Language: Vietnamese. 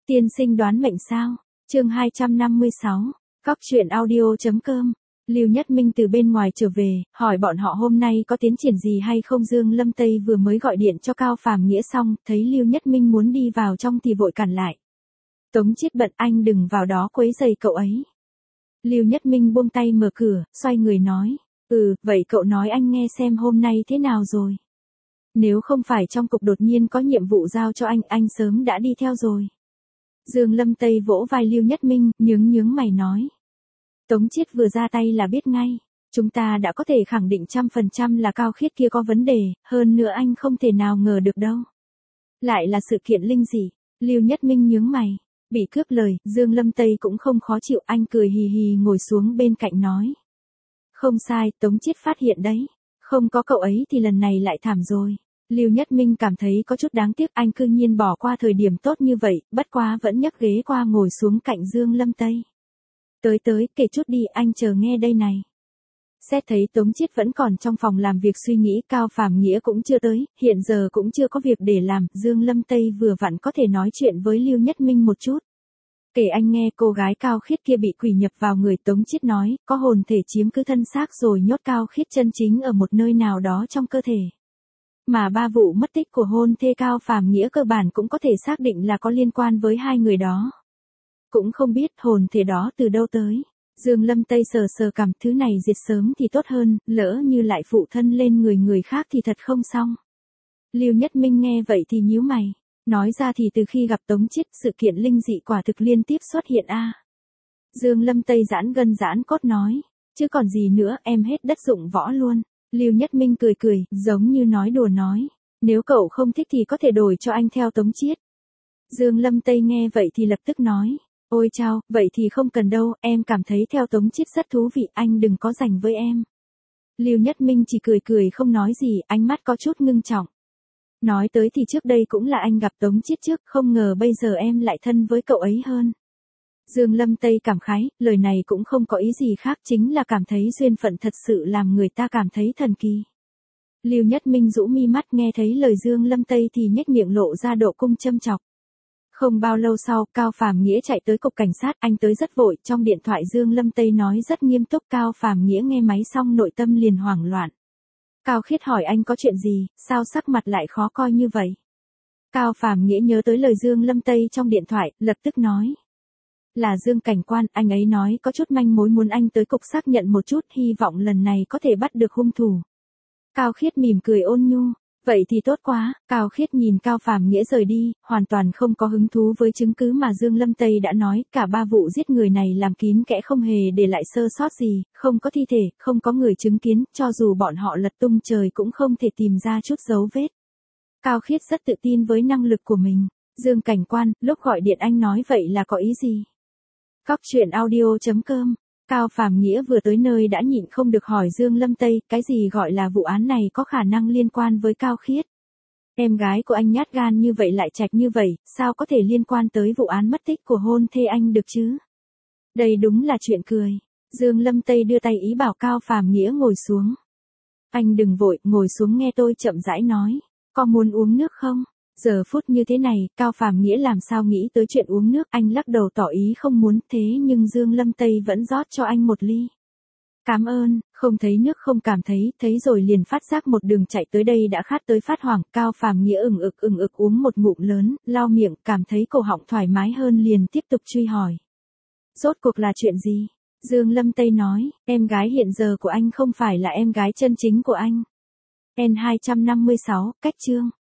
Tiên sinh đoán mệnh sao? Chương 256. Cóc truyện audio.com. Lưu Nhất Minh từ bên ngoài trở về, hỏi bọn họ hôm nay có tiến triển gì hay không. Dương Lâm Tây vừa mới gọi điện cho Cao Phàm Nghĩa xong, thấy Lưu Nhất Minh muốn đi vào trong thì vội cản lại. Tống Chiết bận, anh đừng vào đó quấy rầy cậu ấy. Lưu Nhất Minh buông tay mở cửa, xoay người nói, vậy cậu nói anh nghe xem hôm nay thế nào rồi. Nếu không phải trong cục đột nhiên có nhiệm vụ giao cho anh sớm đã đi theo rồi. Dương Lâm Tây vỗ vai Lưu Nhất Minh, nhướng mày nói. Tống Chiết vừa ra tay là biết ngay. Chúng ta đã có thể khẳng định 100% là Cao Khiết kia có vấn đề, hơn nữa anh không thể nào ngờ được đâu. Lại là sự kiện linh dị. Lưu Nhất Minh nhướng mày. Bị cướp lời, Dương Lâm Tây cũng không khó chịu, anh cười hì hì ngồi xuống bên cạnh nói. Không sai, Tống Chiết phát hiện đấy. Không có cậu ấy thì lần này lại thảm rồi. Lưu Nhất Minh cảm thấy có chút đáng tiếc, anh cư nhiên bỏ qua thời điểm tốt như vậy, bất quá vẫn nhấc ghế qua ngồi xuống cạnh Dương Lâm Tây. Tới, kể chút đi, anh chờ nghe đây này. Xét thấy Tống Chiết vẫn còn trong phòng làm việc suy nghĩ, Cao Phàm Nghĩa cũng chưa tới, hiện giờ cũng chưa có việc để làm, Dương Lâm Tây vừa vặn có thể nói chuyện với Lưu Nhất Minh một chút. Kể anh nghe cô gái Cao Khiết kia bị quỷ nhập vào người, Tống Chiết nói, có hồn thể chiếm cứ thân xác rồi nhốt Cao Khiết chân chính ở một nơi nào đó trong cơ thể. Mà 3 vụ mất tích của hôn thê Cao Phàm Nghĩa cơ bản cũng có thể xác định là có liên quan với hai người đó. Cũng không biết hồn thể đó từ đâu tới. Dương Lâm Tây sờ cằm, thứ này diệt sớm thì tốt hơn, lỡ như lại phụ thân lên người khác thì thật không xong. Lưu Nhất Minh nghe vậy thì nhíu mày. Nói ra thì từ khi gặp Tống Chiết, sự kiện linh dị quả thực liên tiếp xuất hiện a. Dương Lâm Tây giãn gân giãn cốt nói. Chứ còn gì nữa, em hết đất dụng võ luôn. Lưu Nhất Minh cười, giống như nói đùa nói. Nếu cậu không thích thì có thể đổi cho anh theo Tống Chiết. Dương Lâm Tây nghe vậy thì lập tức nói. Ôi chao, vậy thì không cần đâu, em cảm thấy theo Tống Chiết rất thú vị, anh đừng có rảnh với em. Lưu Nhất Minh chỉ cười không nói gì, ánh mắt có chút ngưng trọng. Nói tới thì trước đây cũng là anh gặp Tống Chiết trước, không ngờ bây giờ em lại thân với cậu ấy hơn. Dương Lâm Tây cảm khái, lời này cũng không có ý gì khác, chính là cảm thấy duyên phận thật sự làm người ta cảm thấy thần kỳ. Lưu Nhất Minh rũ mi mắt nghe thấy lời Dương Lâm Tây thì nhếch miệng lộ ra độ cung châm chọc. Không bao lâu sau, Cao Phàm Nghĩa chạy tới cục cảnh sát, anh tới rất vội, trong điện thoại Dương Lâm Tây nói rất nghiêm túc, Cao Phàm Nghĩa nghe máy xong nội tâm liền hoảng loạn. Cao Khiết hỏi anh có chuyện gì, sao sắc mặt lại khó coi như vậy? Cao Phàm Nghĩa nhớ tới lời Dương Lâm Tây trong điện thoại, lập tức nói. Là Dương cảnh quan, anh ấy nói có chút manh mối muốn anh tới cục xác nhận một chút, hy vọng lần này có thể bắt được hung thủ. Cao Khiết mỉm cười ôn nhu. Vậy thì tốt quá, Cao Khiết nhìn Cao Phàm Nghĩa rời đi, hoàn toàn không có hứng thú với chứng cứ mà Dương Lâm Tây đã nói, cả 3 vụ giết người này làm kín kẽ không hề để lại sơ sót gì, không có thi thể, không có người chứng kiến, cho dù bọn họ lật tung trời cũng không thể tìm ra chút dấu vết. Cao Khiết rất tự tin với năng lực của mình. Dương cảnh quan, lúc gọi điện anh nói vậy là có ý gì? Cóc truyện audio.com. Cao Phàm Nghĩa vừa tới nơi đã nhịn không được hỏi Dương Lâm Tây, cái gì gọi là vụ án này có khả năng liên quan với Cao Khiết? Em gái của anh nhát gan như vậy lại trạch như vậy, sao có thể liên quan tới vụ án mất tích của hôn thê anh được chứ? Đây đúng là chuyện cười. Dương Lâm Tây đưa tay ý bảo Cao Phàm Nghĩa ngồi xuống. Anh đừng vội, ngồi xuống nghe tôi chậm rãi nói. Có muốn uống nước không? Giờ phút như thế này, Cao Phàm Nghĩa làm sao nghĩ tới chuyện uống nước, anh lắc đầu tỏ ý không muốn, thế nhưng Dương Lâm Tây vẫn rót cho anh một ly. Cảm ơn, không thấy nước không cảm thấy rồi liền phát giác một đường chạy tới đây đã khát tới phát hoảng, Cao Phàm Nghĩa ừng ực uống một ngụm lớn, lau miệng, cảm thấy cổ họng thoải mái hơn liền tiếp tục truy hỏi. Rốt cuộc là chuyện gì? Dương Lâm Tây nói, em gái hiện giờ của anh không phải là em gái chân chính của anh. N256, cách chương.